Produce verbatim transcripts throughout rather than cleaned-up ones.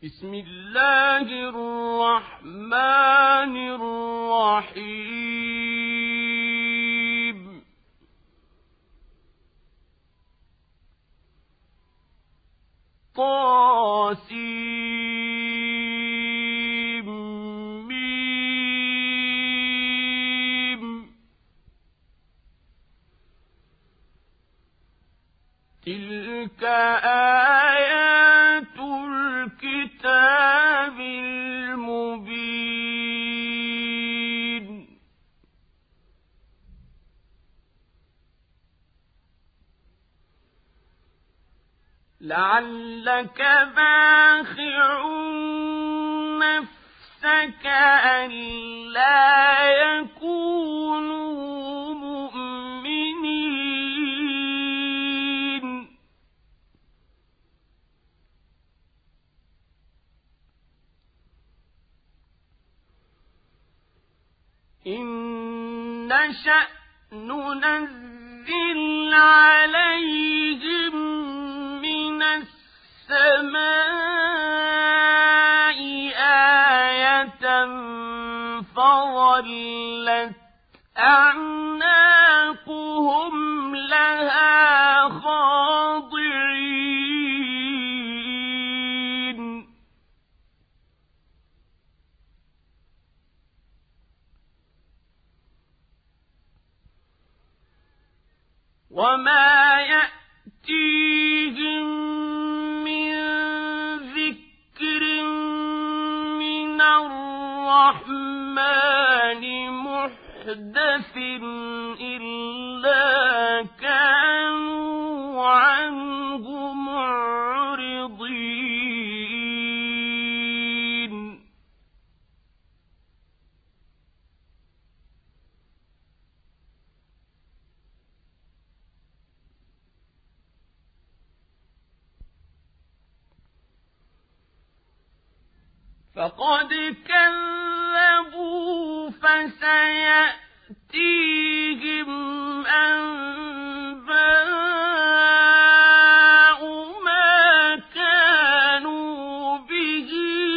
بسم الله الرحمن الرحيم طاسيم ميم تلك آيات الكتاب المبين لعلك باخع نفسك ألا يكونوا مؤمنين إن نشأ ننزل عليهم من السماء آية فظلت أعناقهم لها خاضعين وما يأتيهم من ذكر من الرحمن محدث إلا كانوا عنه معرضين فقد كذبوا فسيأتيهم أنباء ما كانوا به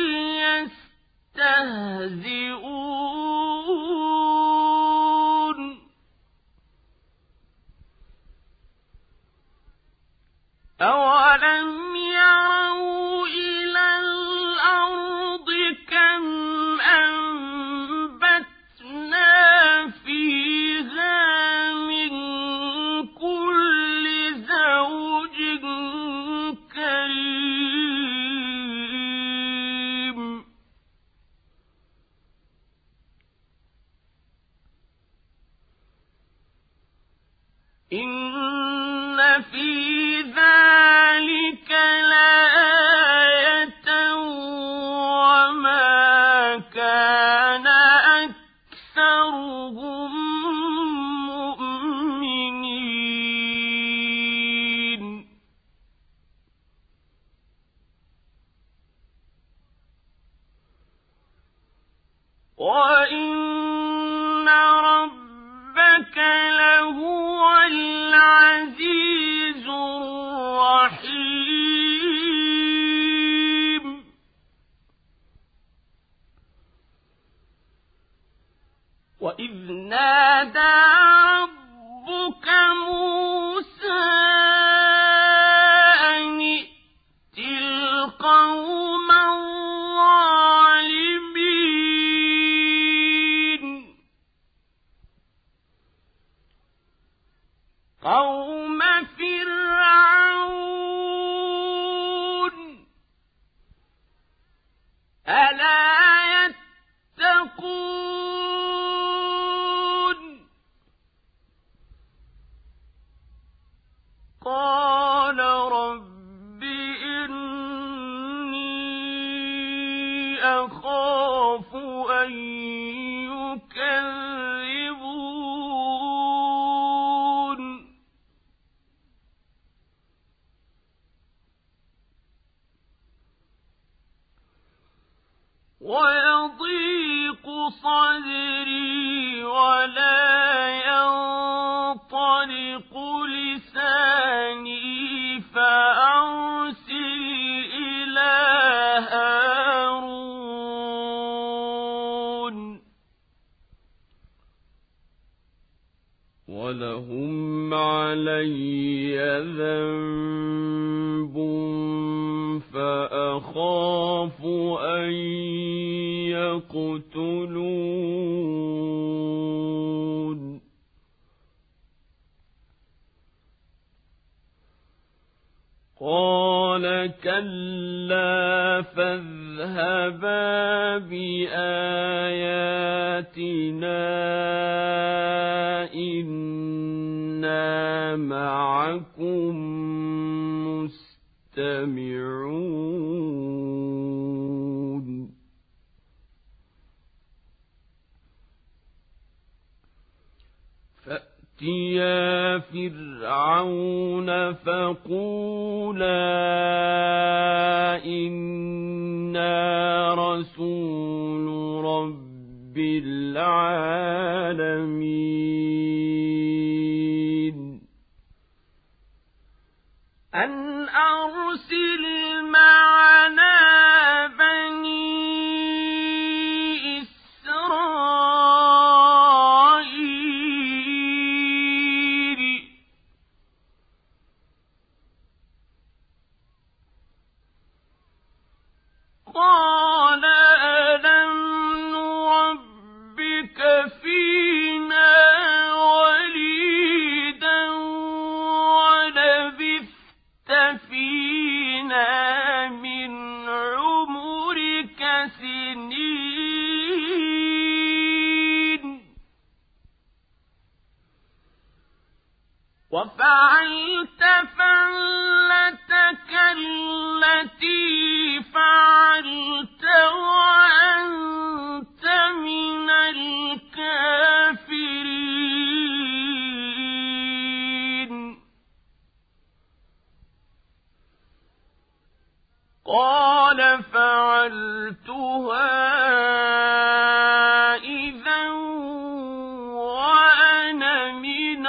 يستهزئون أولم يروا إلى الأرض كم أنبتنا فيها من كل زوج كريم إن في ذلك لآية وما كان أكثرهم مؤمنين وإن ربك لهو العزيز الرحيم وإذ نادى ربك موسى أن ائت القوم الظالمين قوم فرعون ألا يتقون قال رب إني أخاف أن يكذبون ويضيق صدري ولا ينطلق لساني فأرسل إلى هارون كلا فاذهبا بآياتنا إنا معكم مستمعون فأتيا فرعون فقولا إنا رسول رب العالمين أن أرسل معنا بني إسرائيل قال ألم نربك فينا وليدا ولبثت فينا من عمرك سنين وفعلت فعلتك التي فعلت وأنت من الكافرين قال فعلتها إذا وأنا من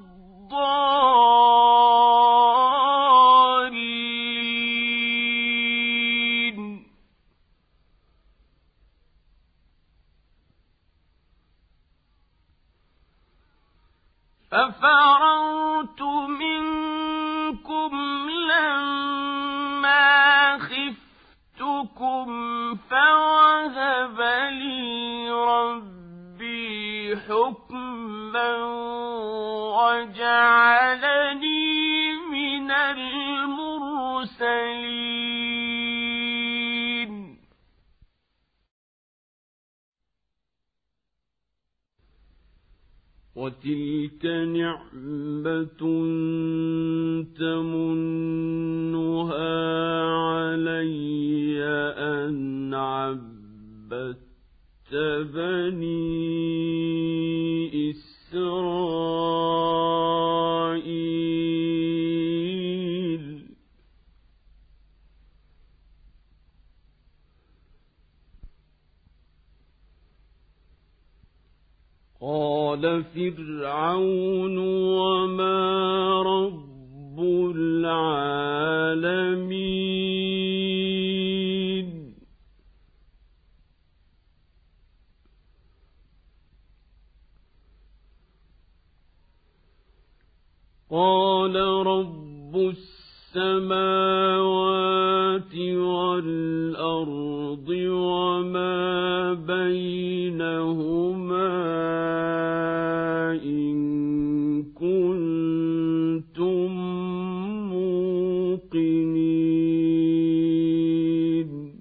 الضالين ففررت منكم لما خفتكم فوهب لي ربي حكما وجعلني من المرسلين وتلك نعمة تمنها علي أن عبدت بني إسرائيل قال فرعون وما رب العالمين قال رب السماوات والأرض وما بينهما إن كنتم موقنين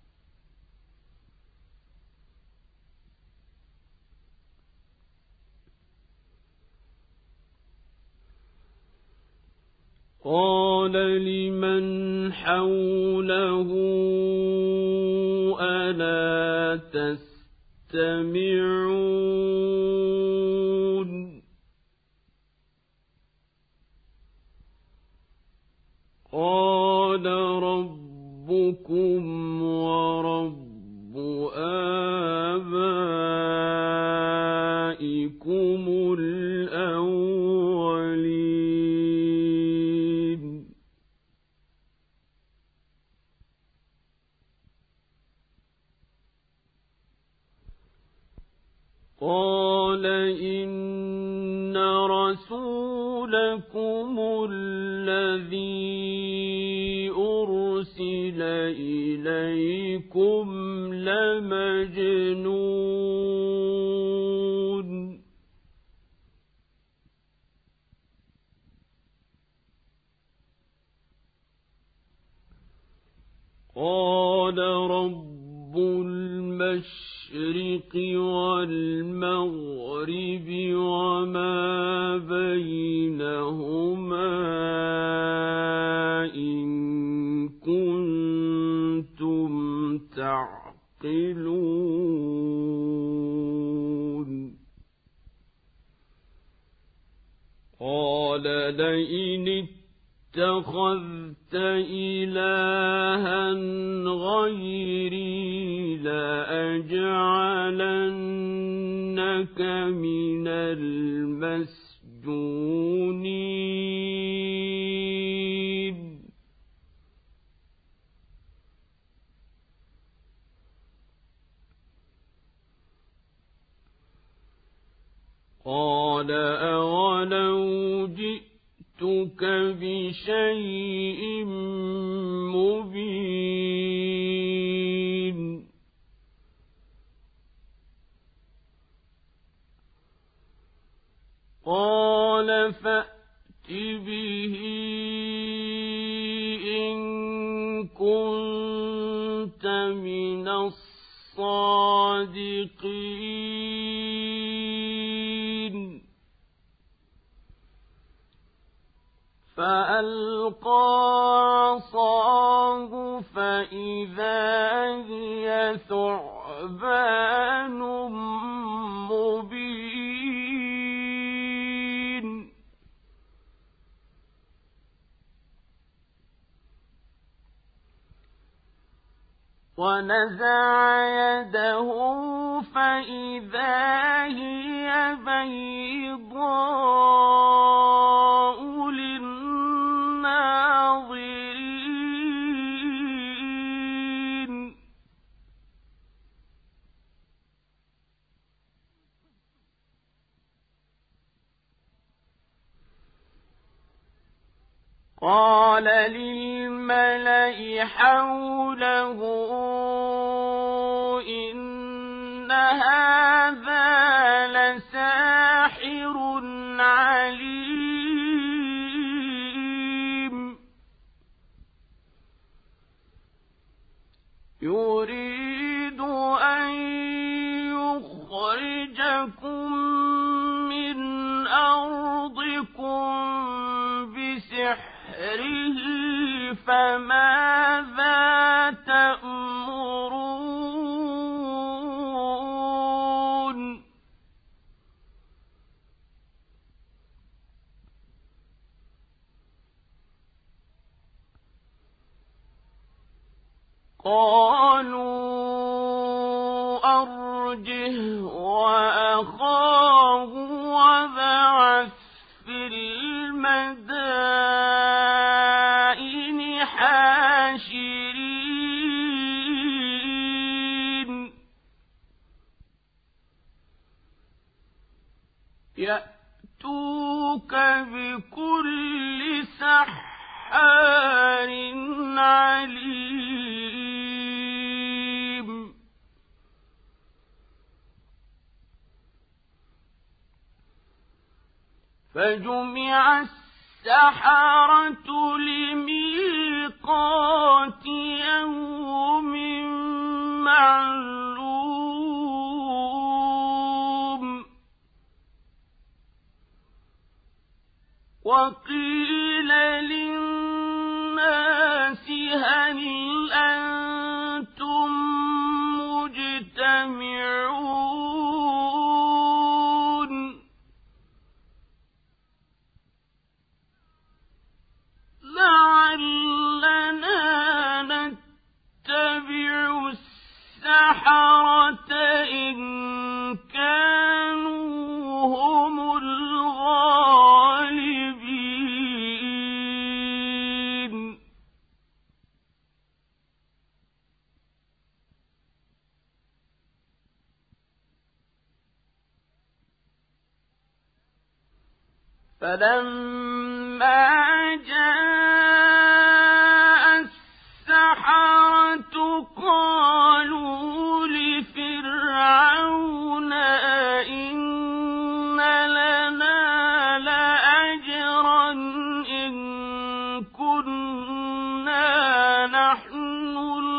قال لمن حوله ألا تستمعون قال ربكم ورب آبائكم الأولين قال إن رسولكم الذي أرسل إليكم لمجنون قال رب المشرق والمغرب وما بينهما إن كنتم تعقلون قال لئن اتخذت إلها غيري لأجعلنك من المسجونين قال أولو جئتك بشيء مبين قال فأت به إن كنت من الصادقين فألقى عصاه فإذا هي ثعبان مبين ونزع يده فإذا هي بيضاء للناظرين قال للملأ حوله إن هذا لساحر عليم يريد أن يخرجكم من أرضكم بسحره فماذا تأمرون قالوا أرجه وأخاه وابعث في المدائن حاشرين يأتوك بكل سحار عليم فجمع السحرة لميقات يوم معلوم وقيل للناس هل أنتم مجتمعون لعلنا نتبع السحرة إن كانوا هم الغالبين فلما جاء السحرة قالوا لفرعون إن لنا لأجرا إن كنا نحن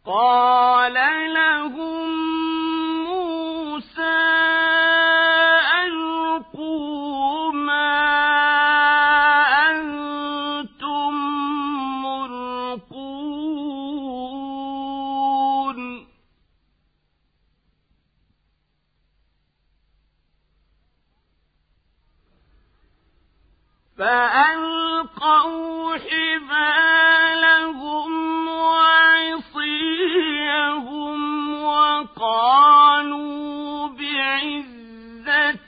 قال لهم موسى ألقوا ما أنتم ملقون فألقوا حبالهم وعصيهم وقالوا بعزة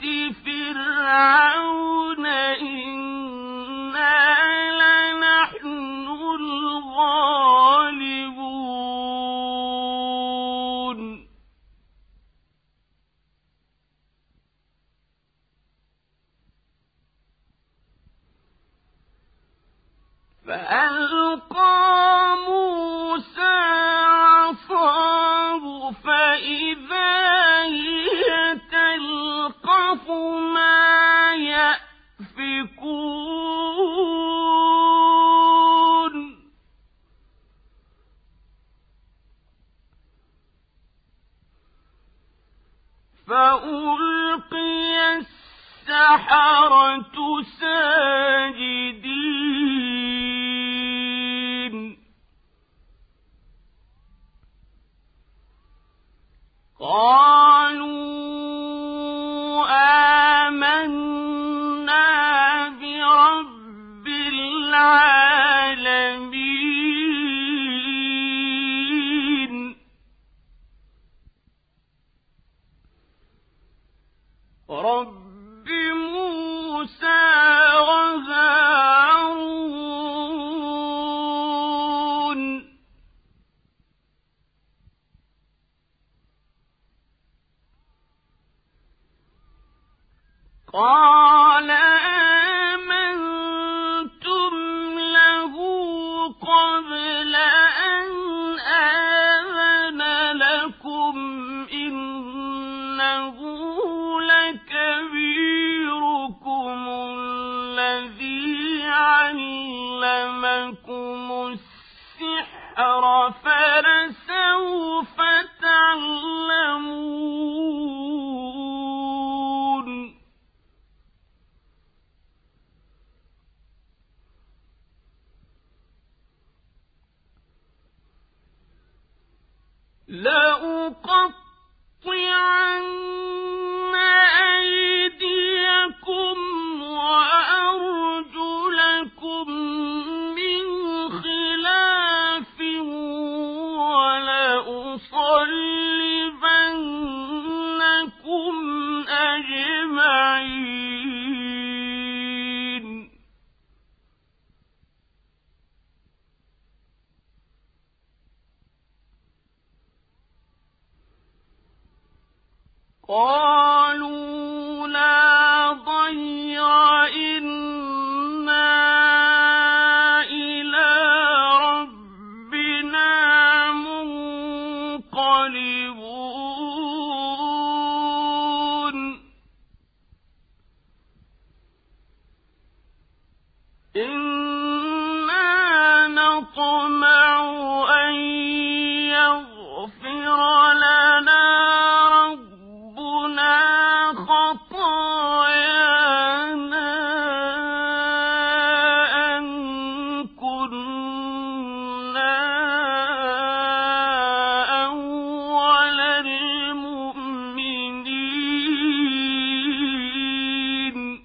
فرعون إنا لنحن الغالبون فألقى موسى عصاه فإذا هي تلقف ما يأفكون فألقي السحرة ساجدين قالوا آمنا برب العالمين رب موسى وهارون قال آمنتم له قبل أن آذن لكم إنه لكبيركم الذي علمكم السحر فلسوف تعلمون لأقطعن أيديكم وأرجلكم من خلاف ولأصلبنكم أجمعين قالوا لا ضير إنا إلى ربنا منقلبون إنا نطمع أن يغفر لنا خطايانا أن كنا أول المؤمنين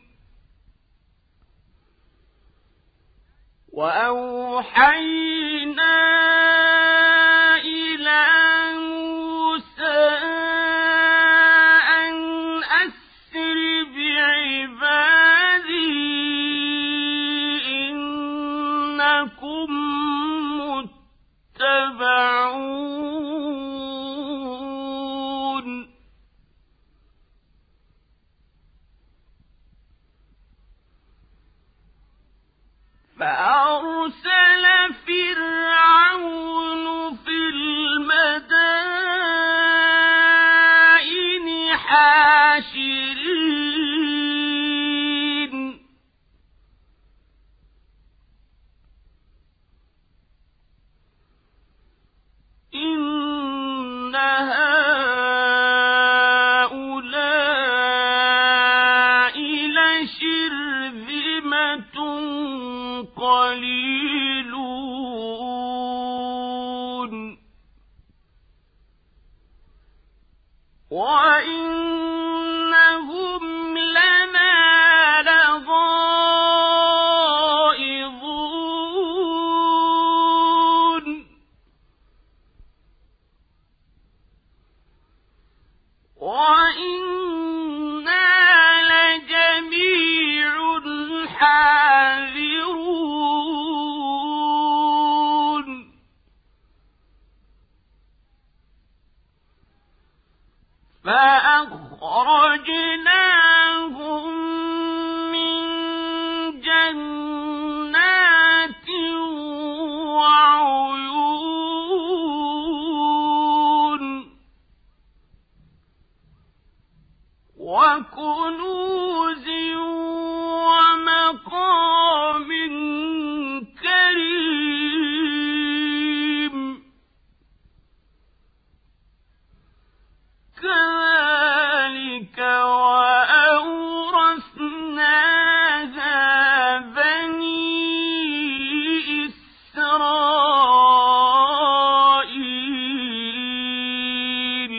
وأوحينا إلى موسى أن أسر بعبادي إنكم متبعون فأرسل فرعون وإنهم لنا لغائظون وإنا لجميع حاذرون فأخرجناهم من جنات وعيون وكنوز ومقام كريم كذلك وأورثناها بني إسرائيل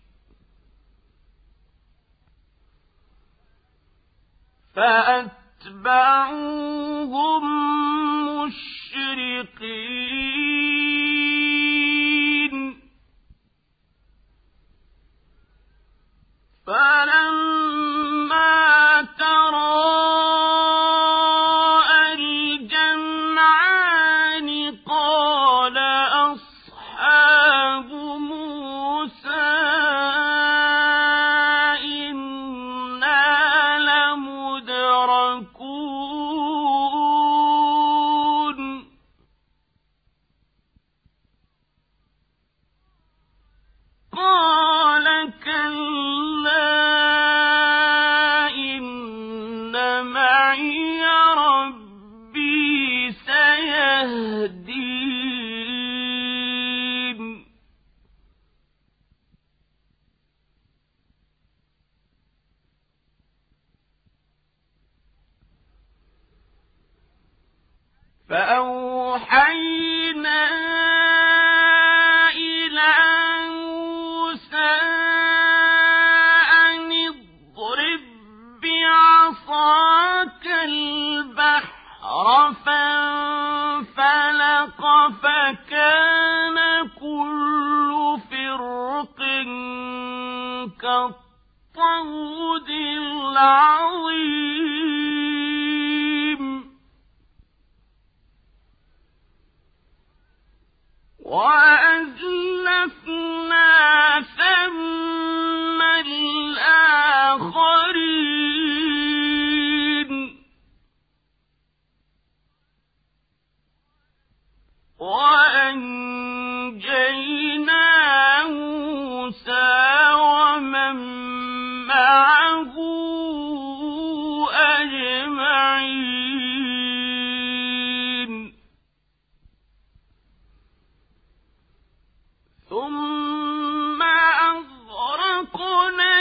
فأتبعوهم مشرقين فلما تراءى الجمعان قال أصحاب موسى إنا لمدركون قال كلا إن معي ربي سيهدين فأوحينا إلى موسى أن اضرب بعصاك البحر فانفلق فكان كل فرق كالطود العظيم وأزلفنا ثم الآخرين وأنجينا موسى ومن معه أجمعين ثم أغرقنا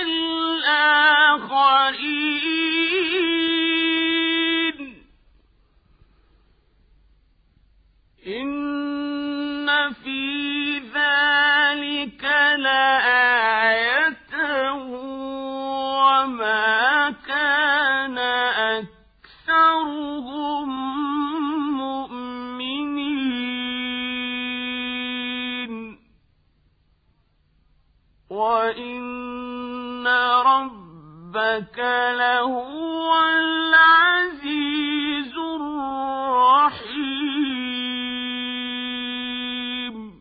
الآخرين إن في ذلك لآية وما كان أكثرهم مؤمنين وإن ربك لهو العزيز الرحيم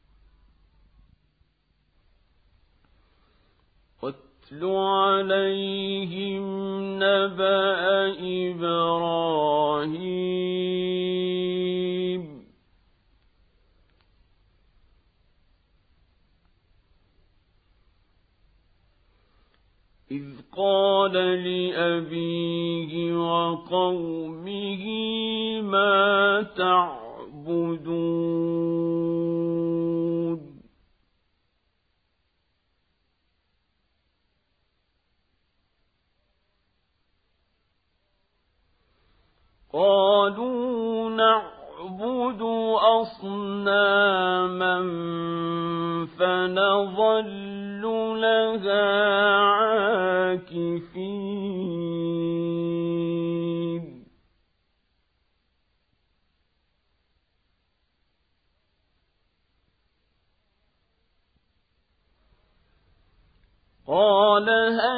واتل عليهم نبأ إبراهيم إذ قال لأبيه وقومه ما تعبدون قالوا نعبد أصناما فنظل لها عاكفين قال هل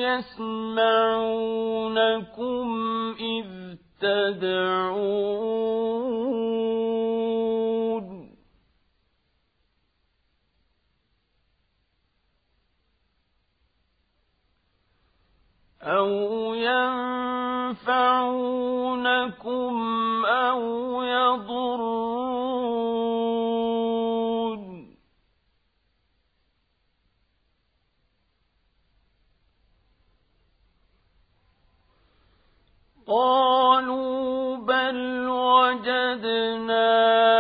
يسمعونكم إذ تدعون أو ينفعونكم أو يضرون قالوا بل وجدنا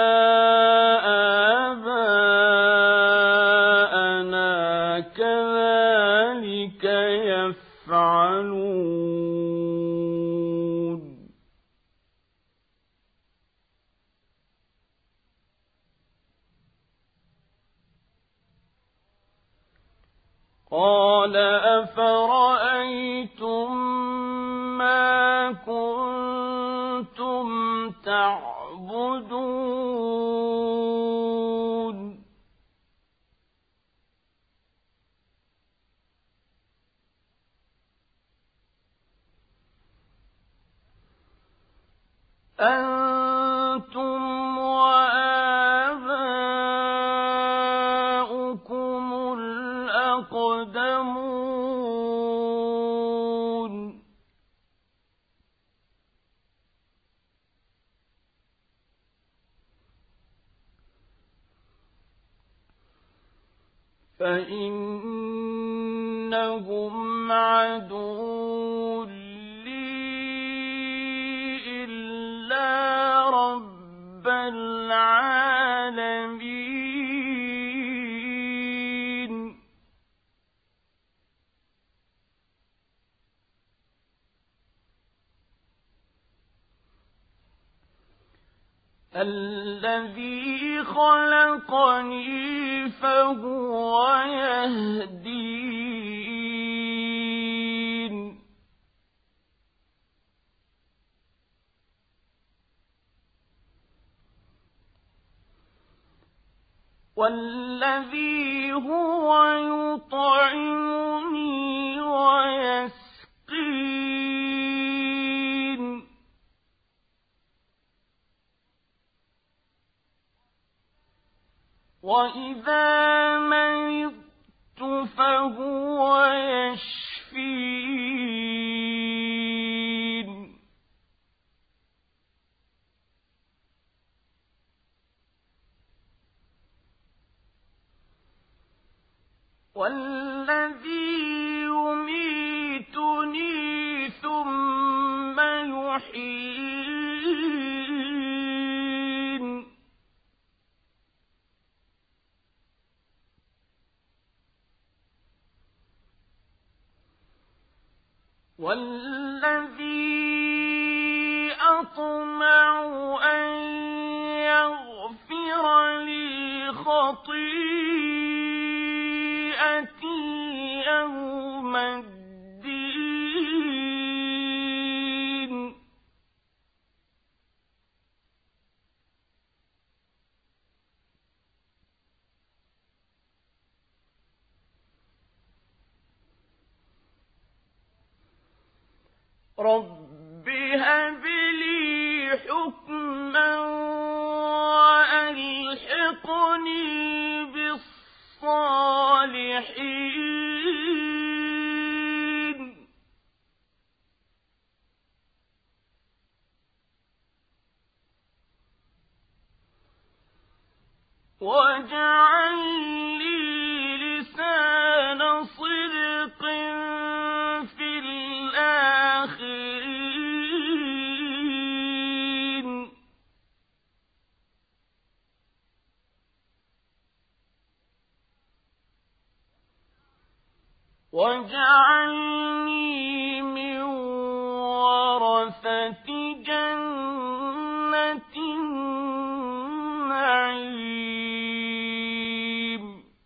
آباءنا كذلك يفعلون قال أفرأيتم ما كنتم تعبدون أنتم وآباؤكم الأقدمون فإنهم عدو لي إلا رب العالمين الذي خلقني فهو يهدين والذي هو يطعمني ويسقين وإذا مرضت فهو يشفين والذي يميتني ثم يحيين والذي أطمع أن يغفر لي خطيئتي يوم الدين رب هب لي حكما وألحقني بالصالحين واجعل لي لسان صدق في الآخرين واجعلني من ورثة جنة النعيم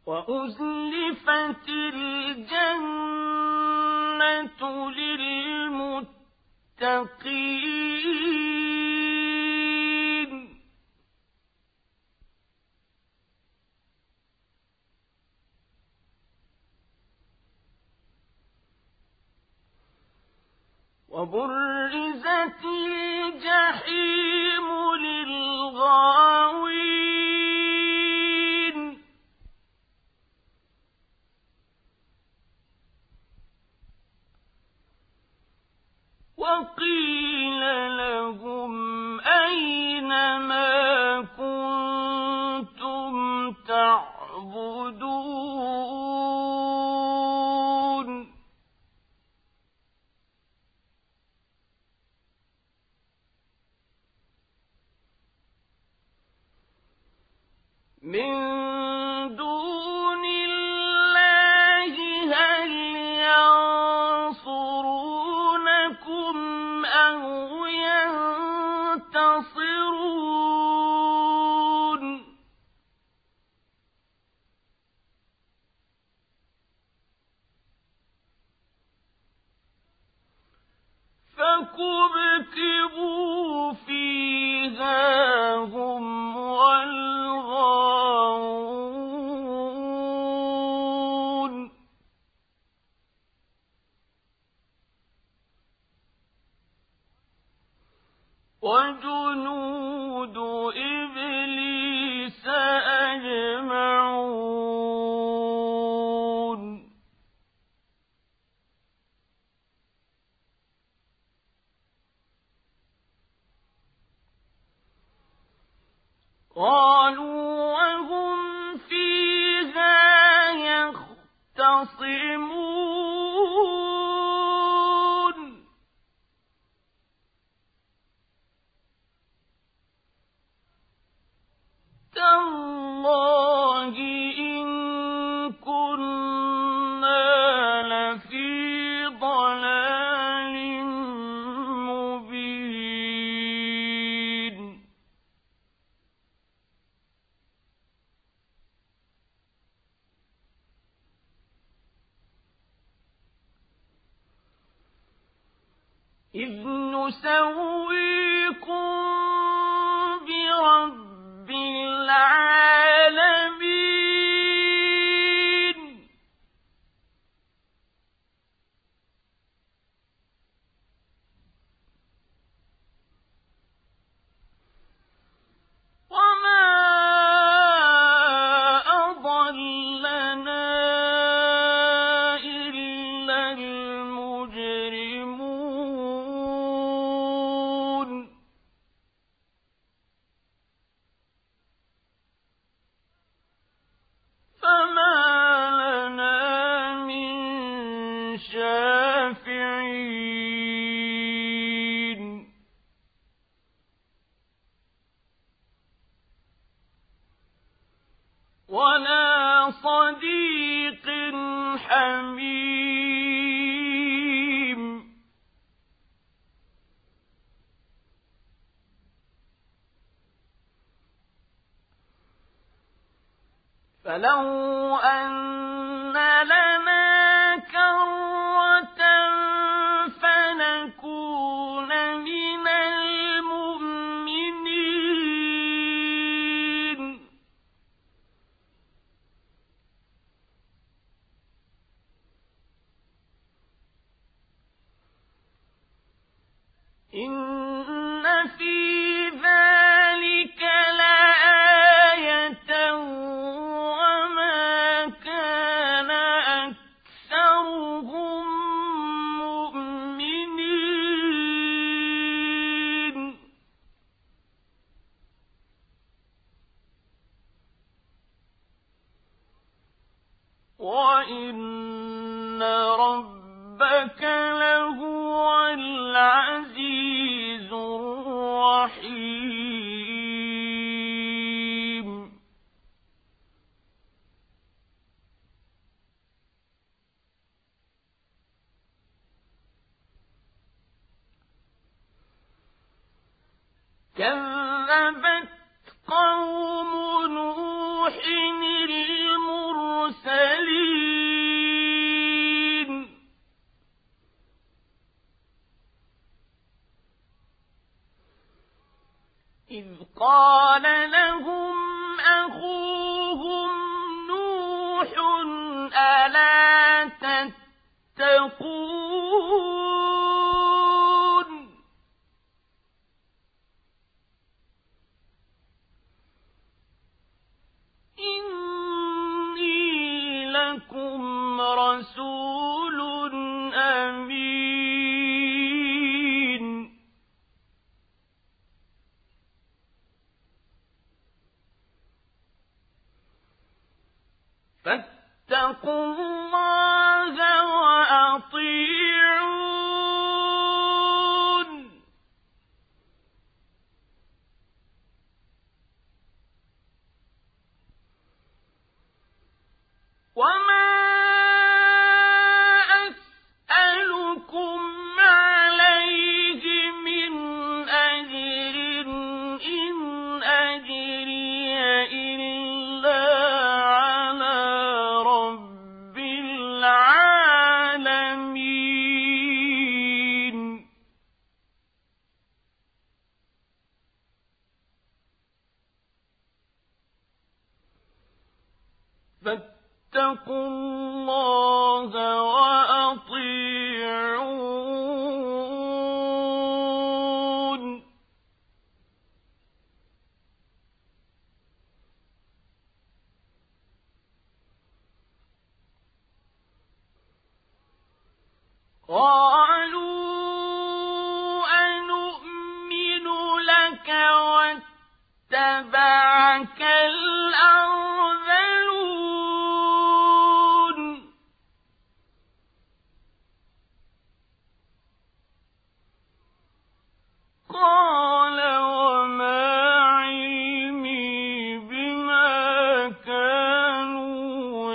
وأزلفت الجنة للمتقين وبرزت الجحيم للغاوين وقيل لهم أين ما كنتم تعبدون من دون الله هل ينصرونكم أو ينتصرون فكبكبوا فيها هم والغاوون وجنود إبليس أجمعون قالوا وهم فيها يختصمون تالله إن كنا لفي ضلال مبين إذ نسويكم برب العالمين وما أضلنا إلا المجرمون فما لنا من شافعين ولا صديق حميم فلو أن لنا كرة فنكون من المؤمنين إن في ذلك لآية وما كان أكثرهم مؤمنين وإن ربك لهو العزيز الرحيم كذبت قوم نوح المرسلين قال لهم أخوهم نوح ألا تتقون إني لكم رسول أمين فاتقوا الله وأطيعون وما أسألكم عليه من أجر إن أجري إلا على رب العالمين فاتقوا الله وأطيعون قالوا أنؤمن لك واتبعك الأرذلون قال وما علمي بما كانوا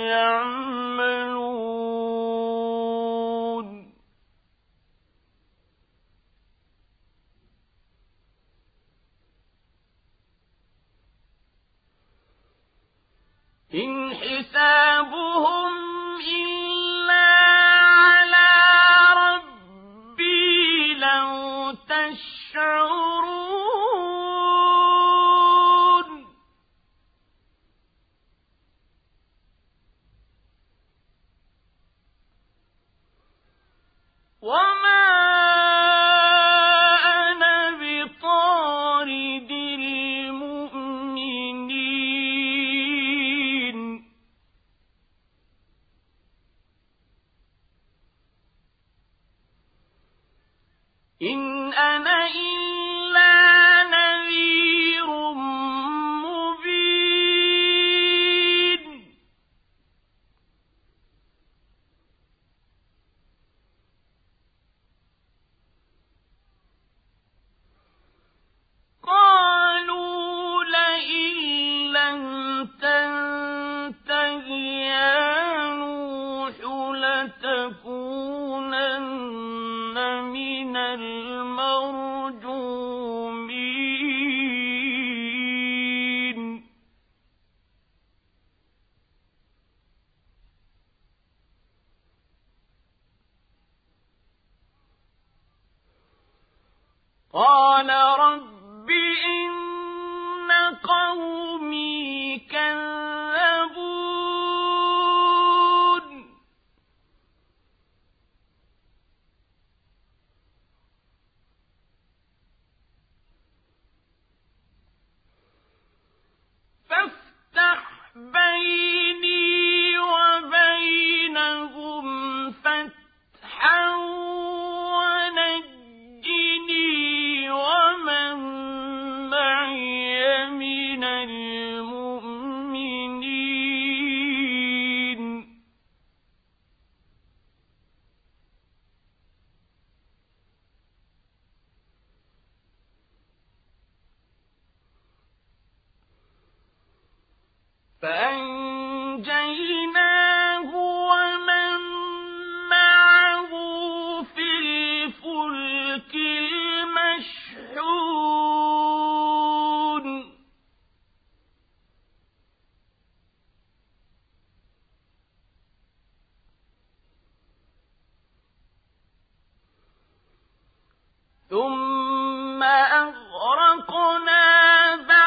يعملون إن حسابهم إلا على ربي لو تشعرون وما أنا بطارد المؤمنين إن أنا إلا نذير مبين قالوا لئن لم تنته يا نوح لتكونن من المرجومين قال رب إن قومي كذبون فافتح بيني وبينهم فتحا ونجني ومن معي من المؤمنين فأنجيناه ومن معه في الفلك المشحون ثم أغرقنا بعد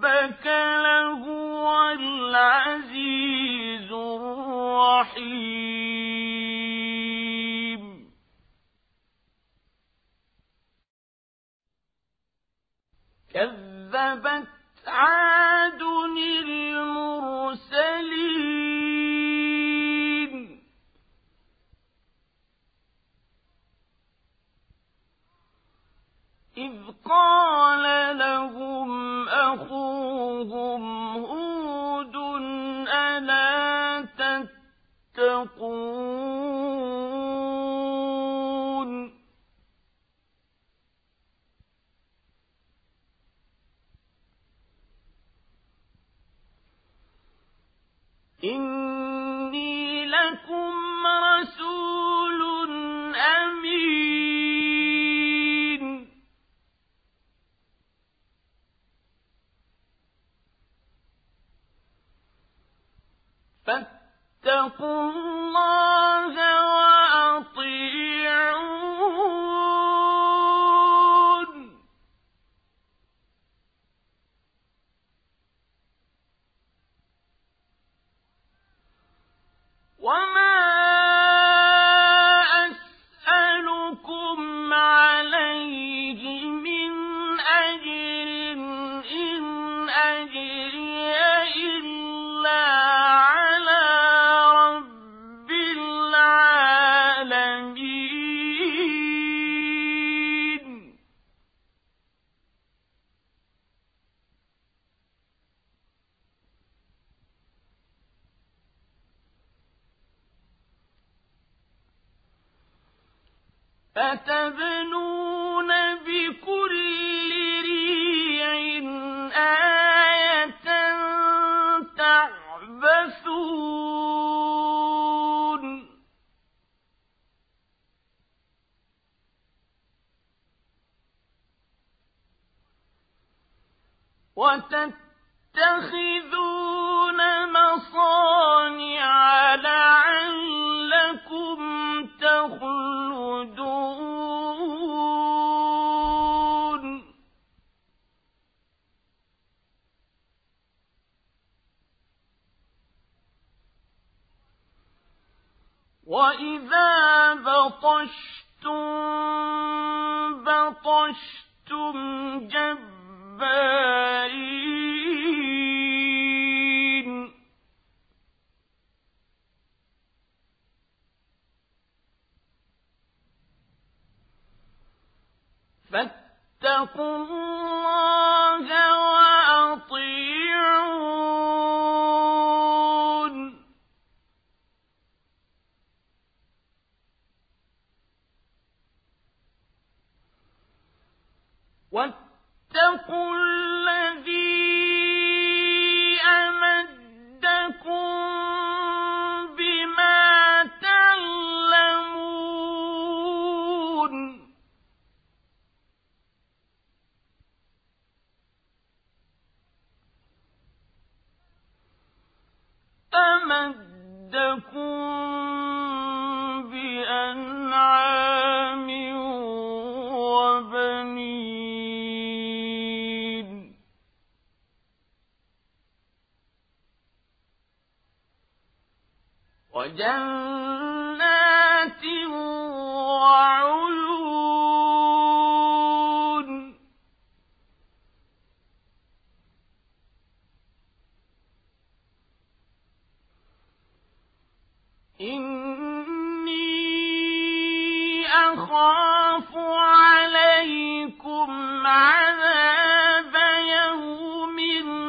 إنك لهو العزيز الرحيم كذبت عاد المرسلين إذ قال لهم أخوهم هود ألا تتقون إني لكم رسول أمين فاتقوا الله وأطيعون وما أسألكم عليه من أجر إن أجري إلا على رب العالمين فتبنون بكل ريع آية تعبثون وتتخذون مصانع لعلكم تخلدون وإذا بطشتم بطشتم جبارين فاتقوا الله وأطيعون واتقوا الذي أمدكم بما تعلمون أمدكم بأنعام وبنين وجنات وعيون إني أخاف عليكم عذاب يوم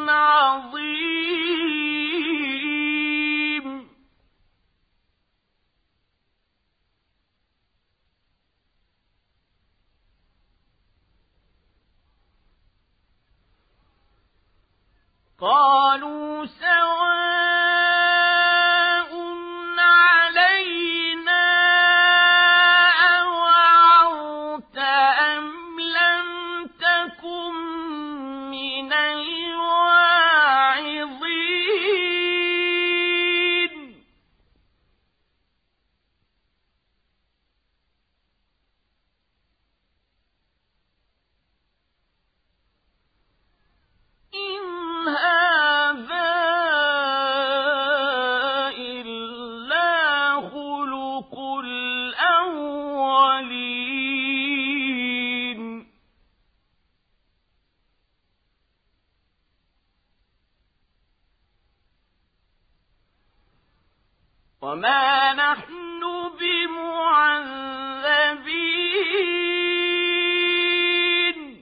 عظيم قالوا سواء علينا أوعظت أم لم تكن من الواعظين إن وما نحن بمعذبين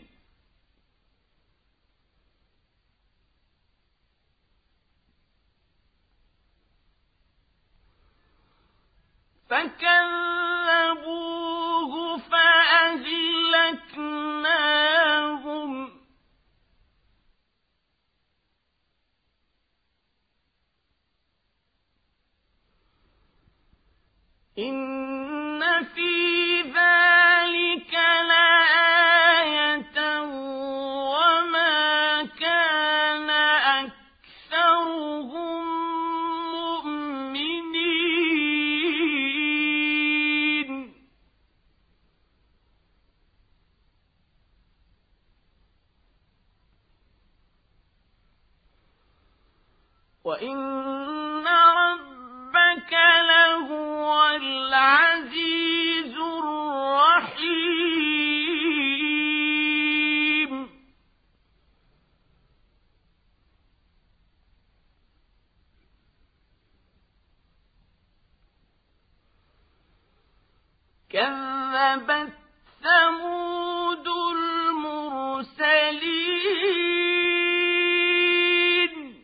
فكذبوه فأهلكناهم إن في ذلك لآية وما كان أكثرهم مؤمنين وإن ربك لهو العزيز الرحيم كذبت ثمود المرسلين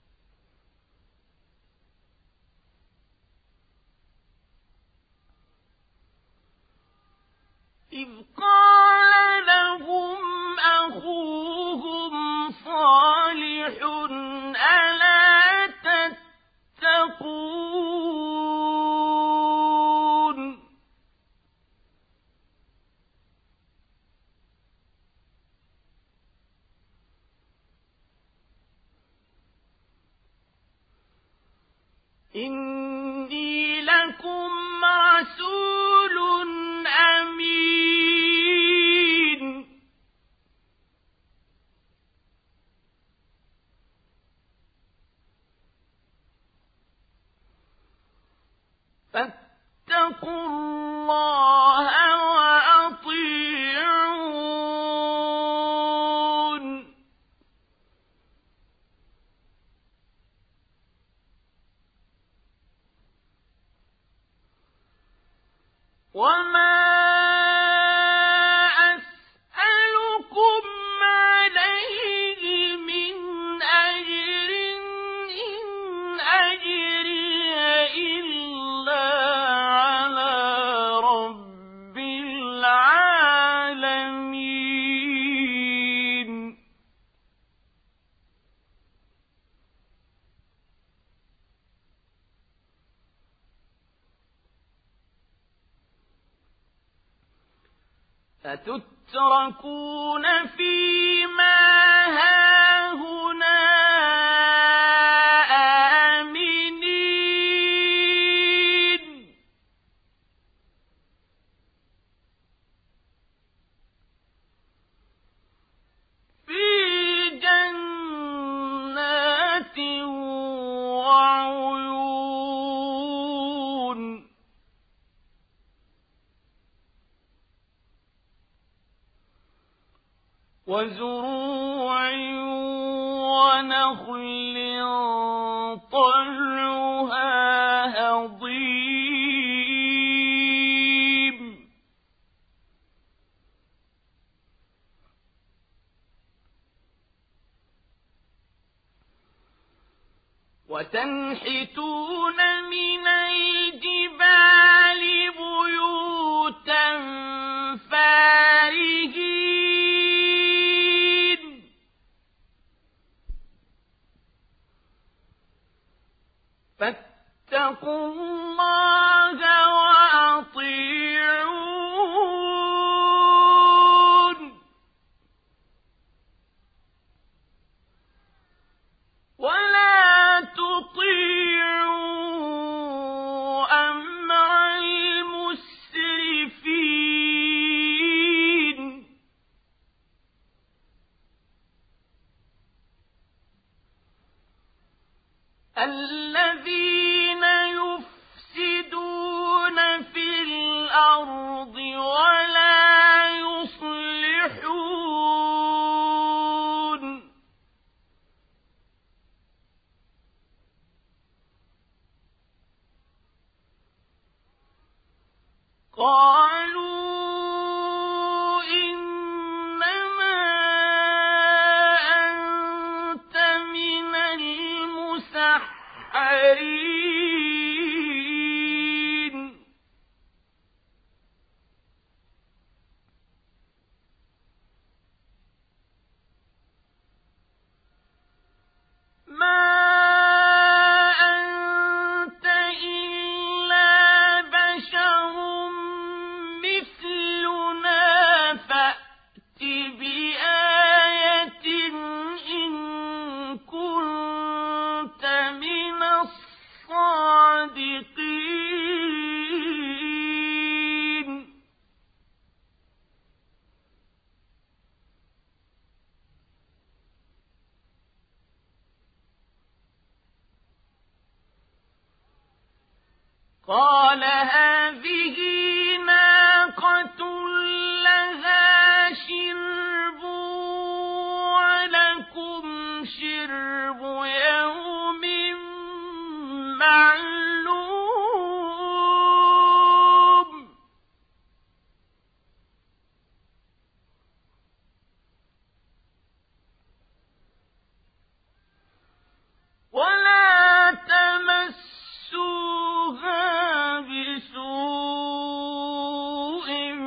إذ قال لهم أخوهم صالح ألا تتقون إني لكم رسول أمين فاتقوا الله وأطيعون وما أسألكم عليه من أجر إن أجري إلا على رب العالمين أتتركون فيما هاهنا آمنين في جنات وعيون وزروع ونخل طلعها هضيم وتنحتون من الجبال بيوتا فارهين فاتقوا الله وأطيعون ولا تطيعوا أمر المسرفين الذين يفسدون في الأرض ولا يصلحون قالوا إنما أنت من المسحرين ما أنت إلا بشر مثلنا فأت بآية إن كنت من الصادقين قال هذه ناقة لها شرب ولكم شرب يوم معلوم ولا تمسوها بسوء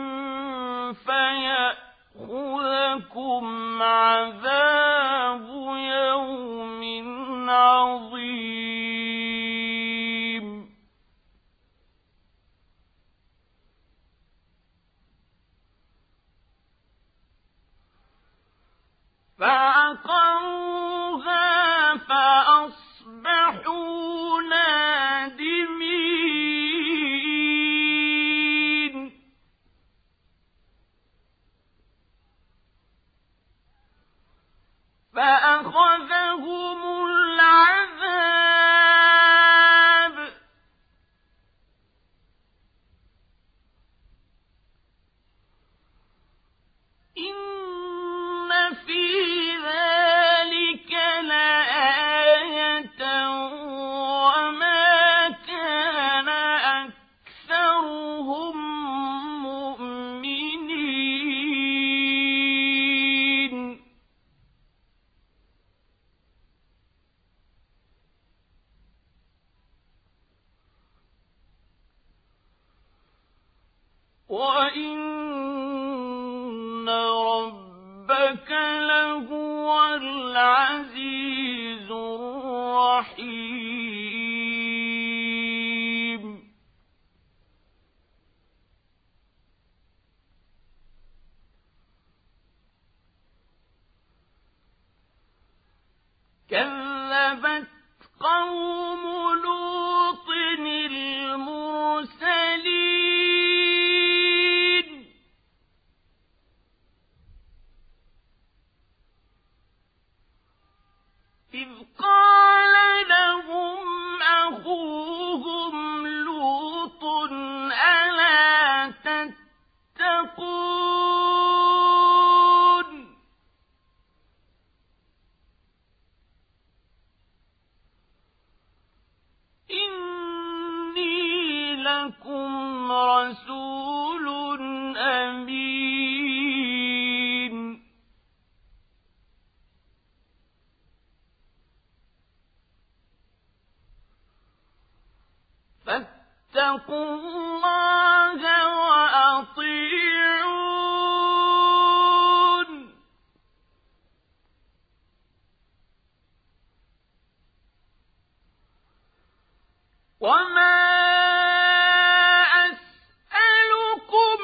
فيأخذكم عذاب يوم عظيم فعقروها فأصبحوا نادمين فأخذهم العذاب إن في ذلك لآية وما كان أكثرهم مؤمنين وإن ربك لهو العزيز الرحيم كذبت قوم لوط المرسلين إذ قال لهم أخوهم لوط ألا تتقون إني لكم رسول أمين فاتقوا الله وأطيعون وما أسألكم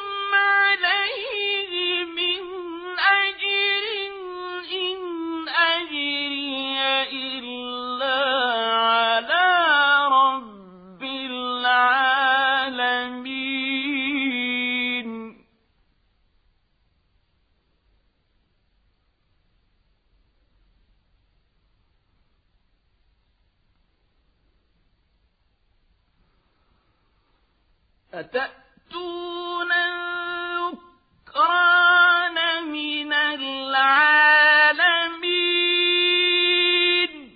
عليه من أجر إن أجري إلا على رب العالمين أتأتون الذكران من العالمين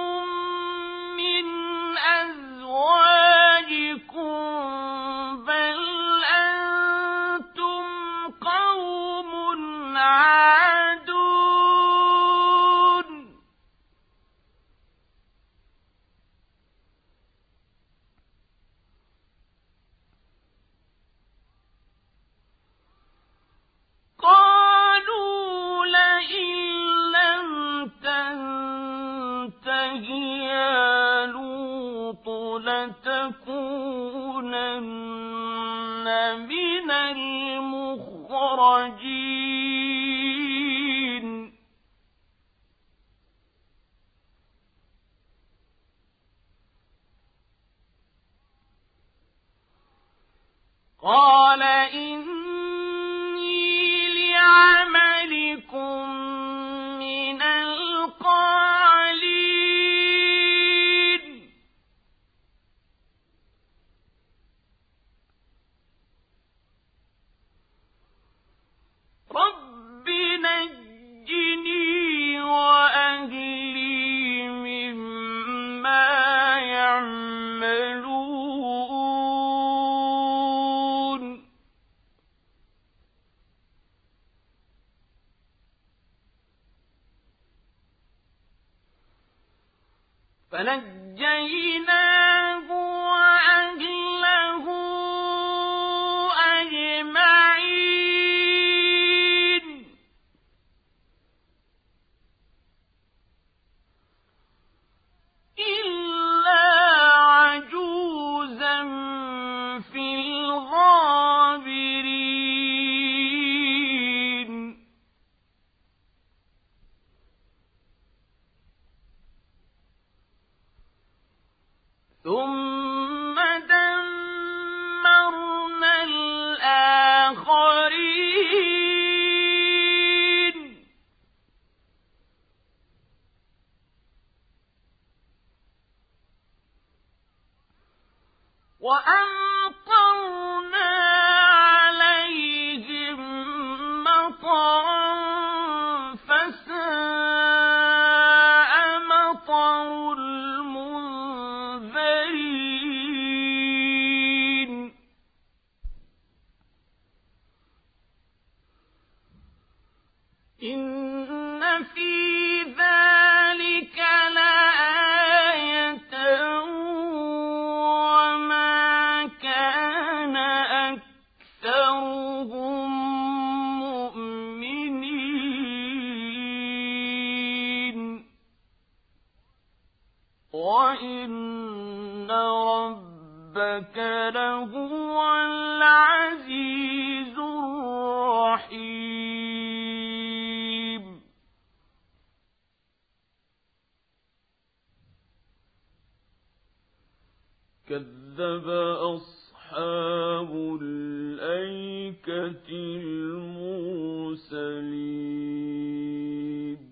من أزواجكم بل أنتم قوم عادون قالوا لئن لم تنته يا لوط لتكونن من المخرجين قال إني لعملكم من القالين رب نجني وأهلي مما يعملون فنجيناه وأهله أجمعين إلا عجوزا في الغابرين ثم دمرنا الآخرين وأمطرنا عليهم مطرا فساء مطر المنذرين إن في ذلك لآية وما كان أكثرهم مؤمنين وإن ربك لهو العزيز الرحيم كذب أصحاب الأيكة المرسلين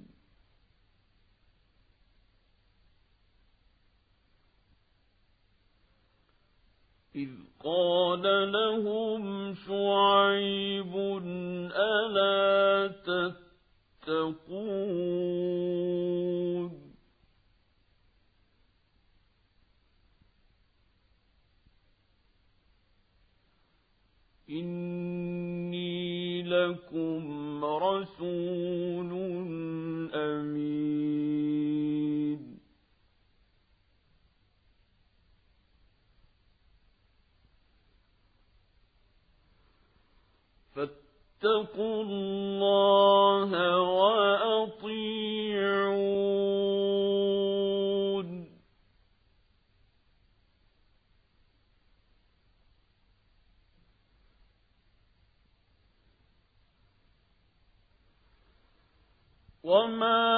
إذ قال لهم شعيب ألا تتقون إني لكم رسول أمين فاتقوا الله وأطيعون وما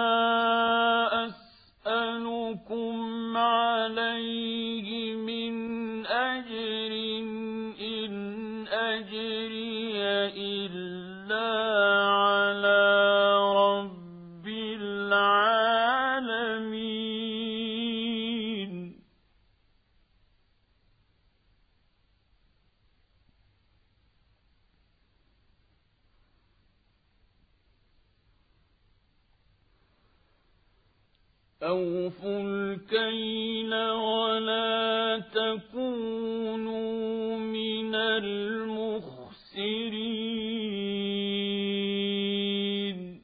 أسألكم عليه من أجر إن أجري إلا على رب العالمين أوفوا الكيل ولا تكونوا من المخسرين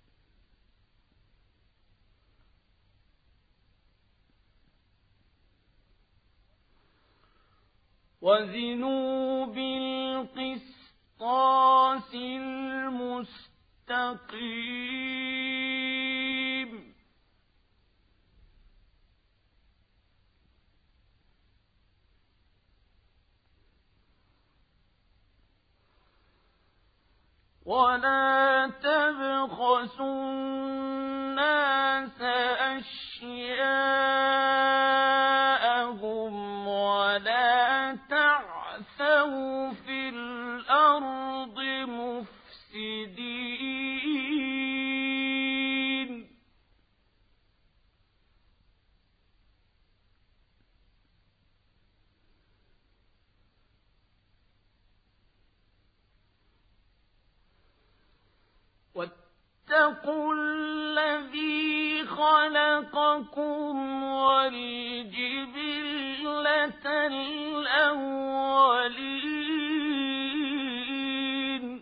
وزنوا بالقسطاس المستقيم ولا تبخسوا الناس أشياءهم ولا تعثوا في الأرض مفسدين واتقوا الذي خلقكم والجبلة الأولين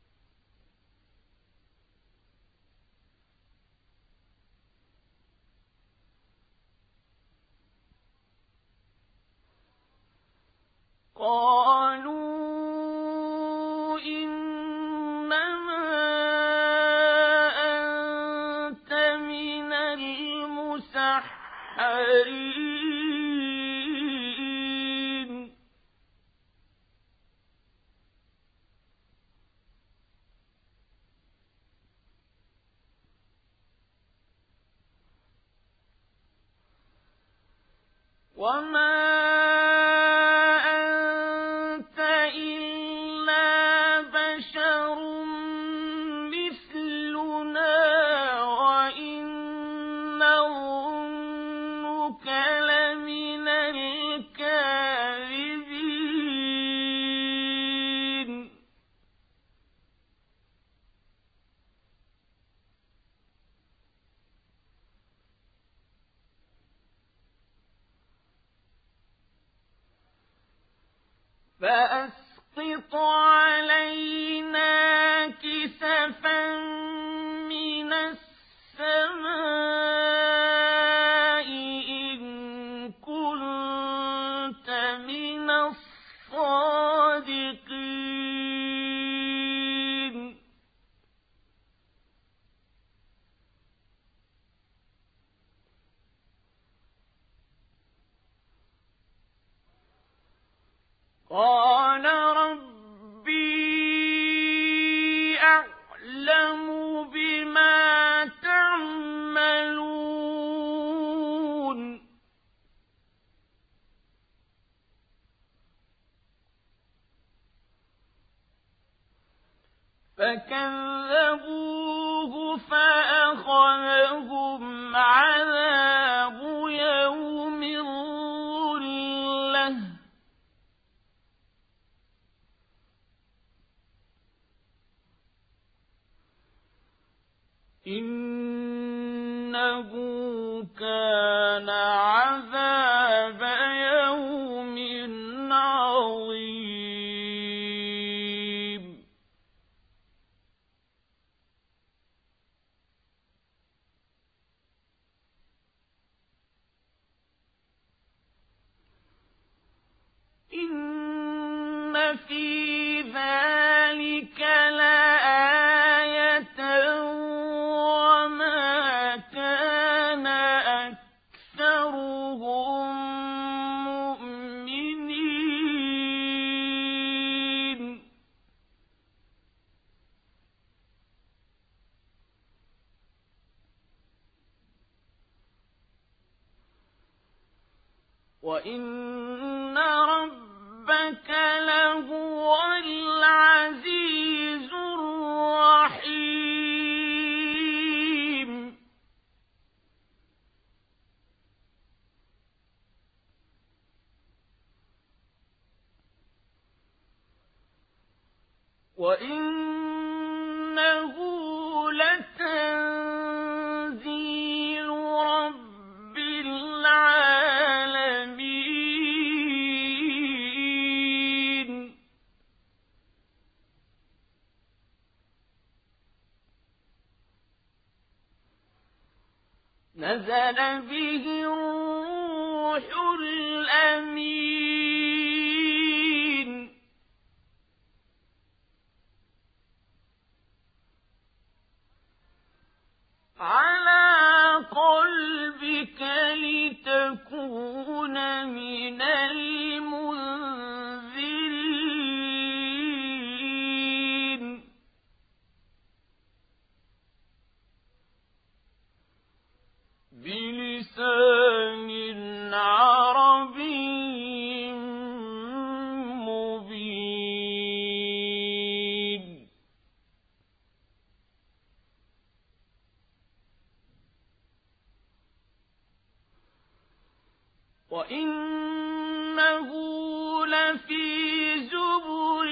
قالوا إنما أنت من المسحرين وما فأسقط علينا كسفا من السماء إن كنت من الصادقين قال ربي أعلم بما تعملون فكذبوه فأخذهم عذاب يوم الظلة إنه كان عذاب يوم عظيم إن في ذلك لآية وما كان أكثرهم مؤمنين وإن ربك لهو العزيز الرحيم وإنه لتنزيل رب نزل به الروح الأمين على قلبك لتكون من المنذرين بلسان عربي مبين وإنه لفي زبر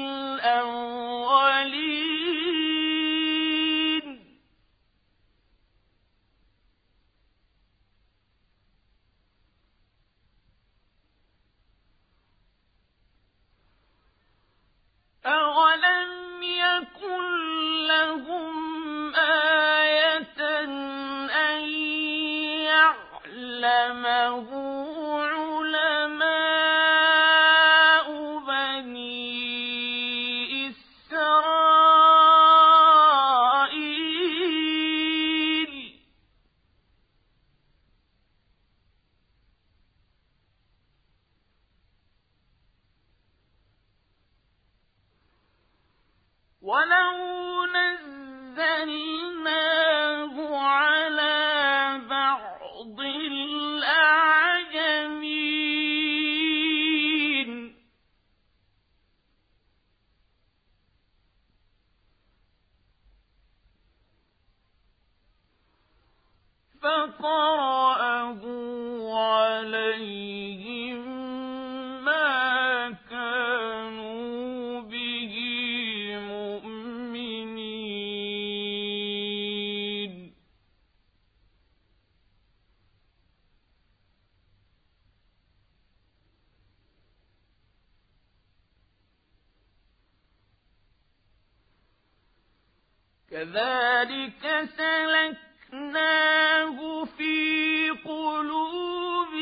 الأولين أولم يكن لهم آية أن يعلمه علماء بني إسرائيل ولو نزلناه على بعض الأعجمين فقرأه عليهم ما كانوا به مؤمنين كذلك سلكناه في قلوب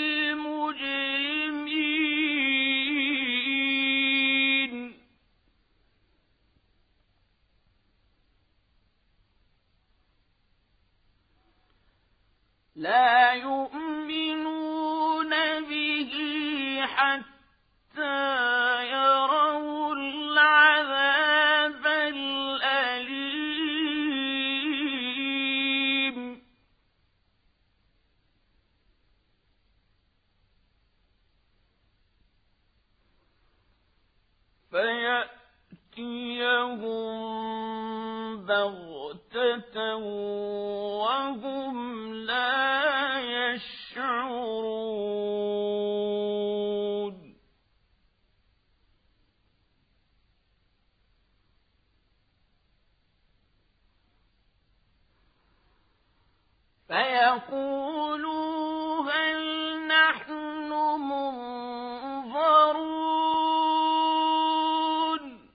المجرمين لا يؤمنون به حتى يروا العذاب الأليم فيأتيهم بغتة وهم لا يشعرون فيقولوا هل نحن منظرون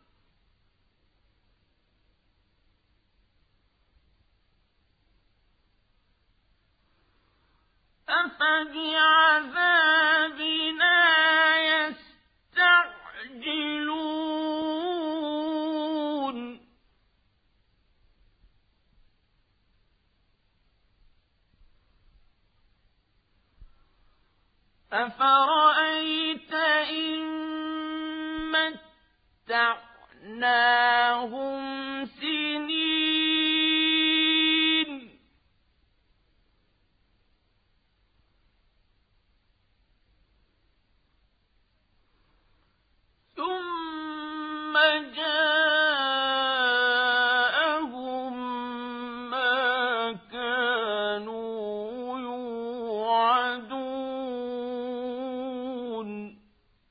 أفبعذابنا يستعجلون أفرأيت إن متعناهم سنين ثم جاءهم ما كانوا يوعدون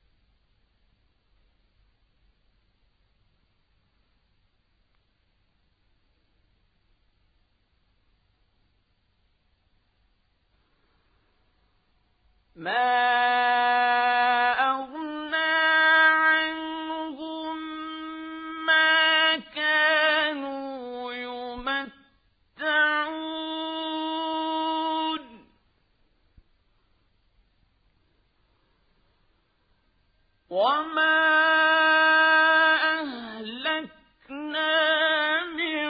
ما أغنى عنهم ما كانوا يمتعون وما أهلكنا من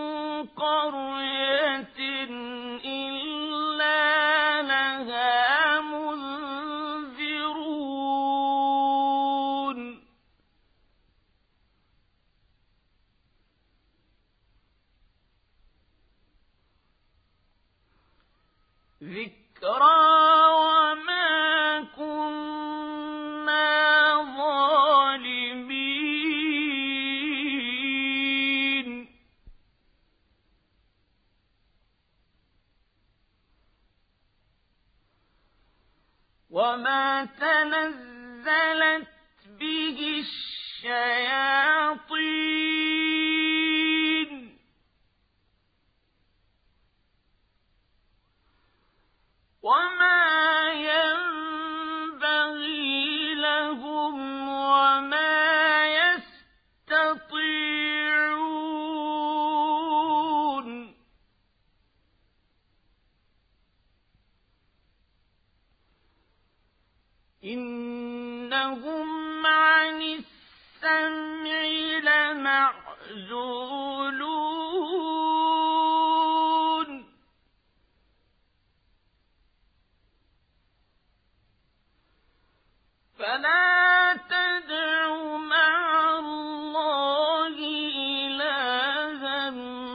قرية إلا لها منذرون ذكرى وما كنا ظالمين وما تنزلت به الشياطين وما ينبغي لهم وما يستطيعون إنهم عن السمع لمعزولون فلا تدع مع الله إلها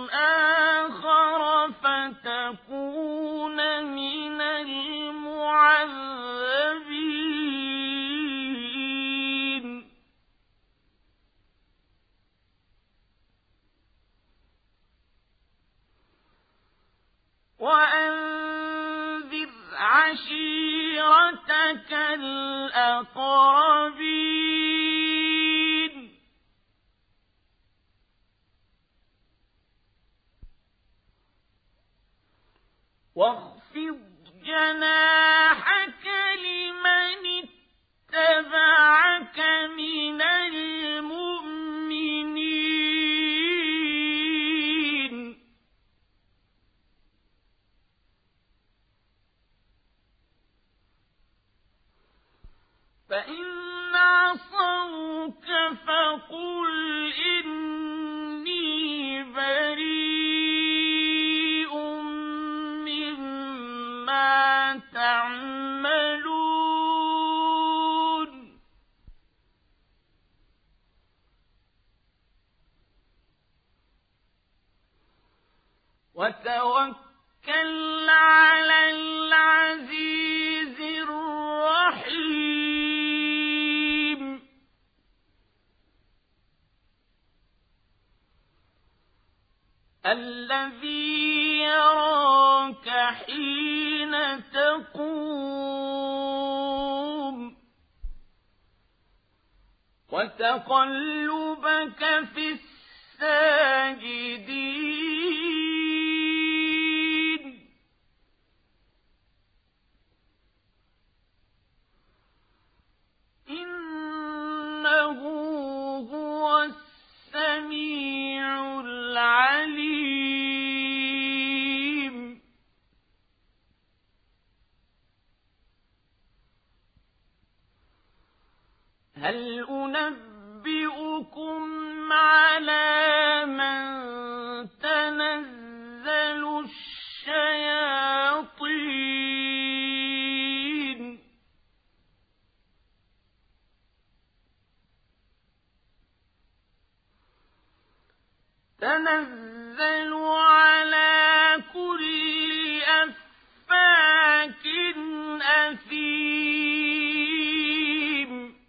آخر فتكون من المعذبين وأنذر عشيرتك الأقربين واخفض جناحك لمن اتبعك من المؤمنين فإن عصوك فقل إني بريء مما تعملون وتوكل على العزيز الرحيم الذي يراك حين تقوم وتقلبك في الساجدين إنه هو السميع العليم هل أنبئكم على من تنزل الشياطين تنزل على كل أفاك أثيم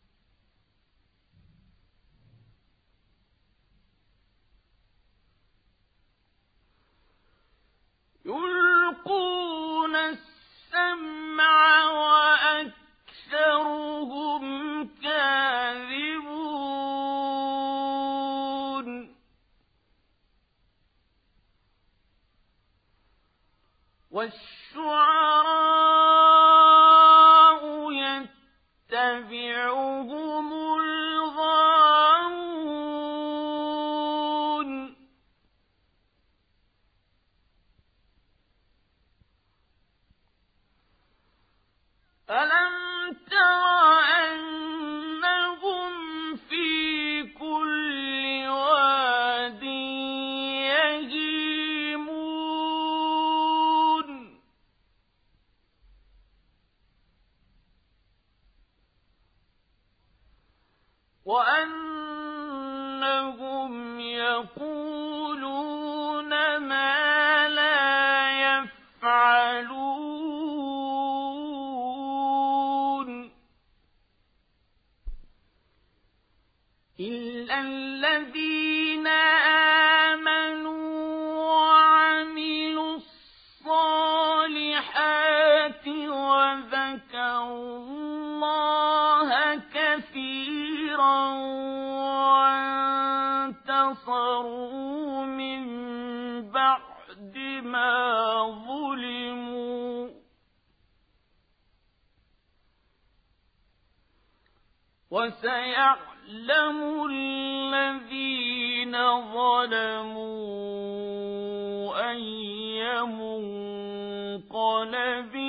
يلقون السمع وأكثرهم كاذبون والشعراء يتبعهم الغاوون ألم تر أن وأنهم يقولون ما لا يفعلون إلا الذين آمنوا وعملوا الصالحات وذكروا الله كثيرا وانتصروا من بعد ما ظلموا وسيعلم الذين ظلموا أي منقلب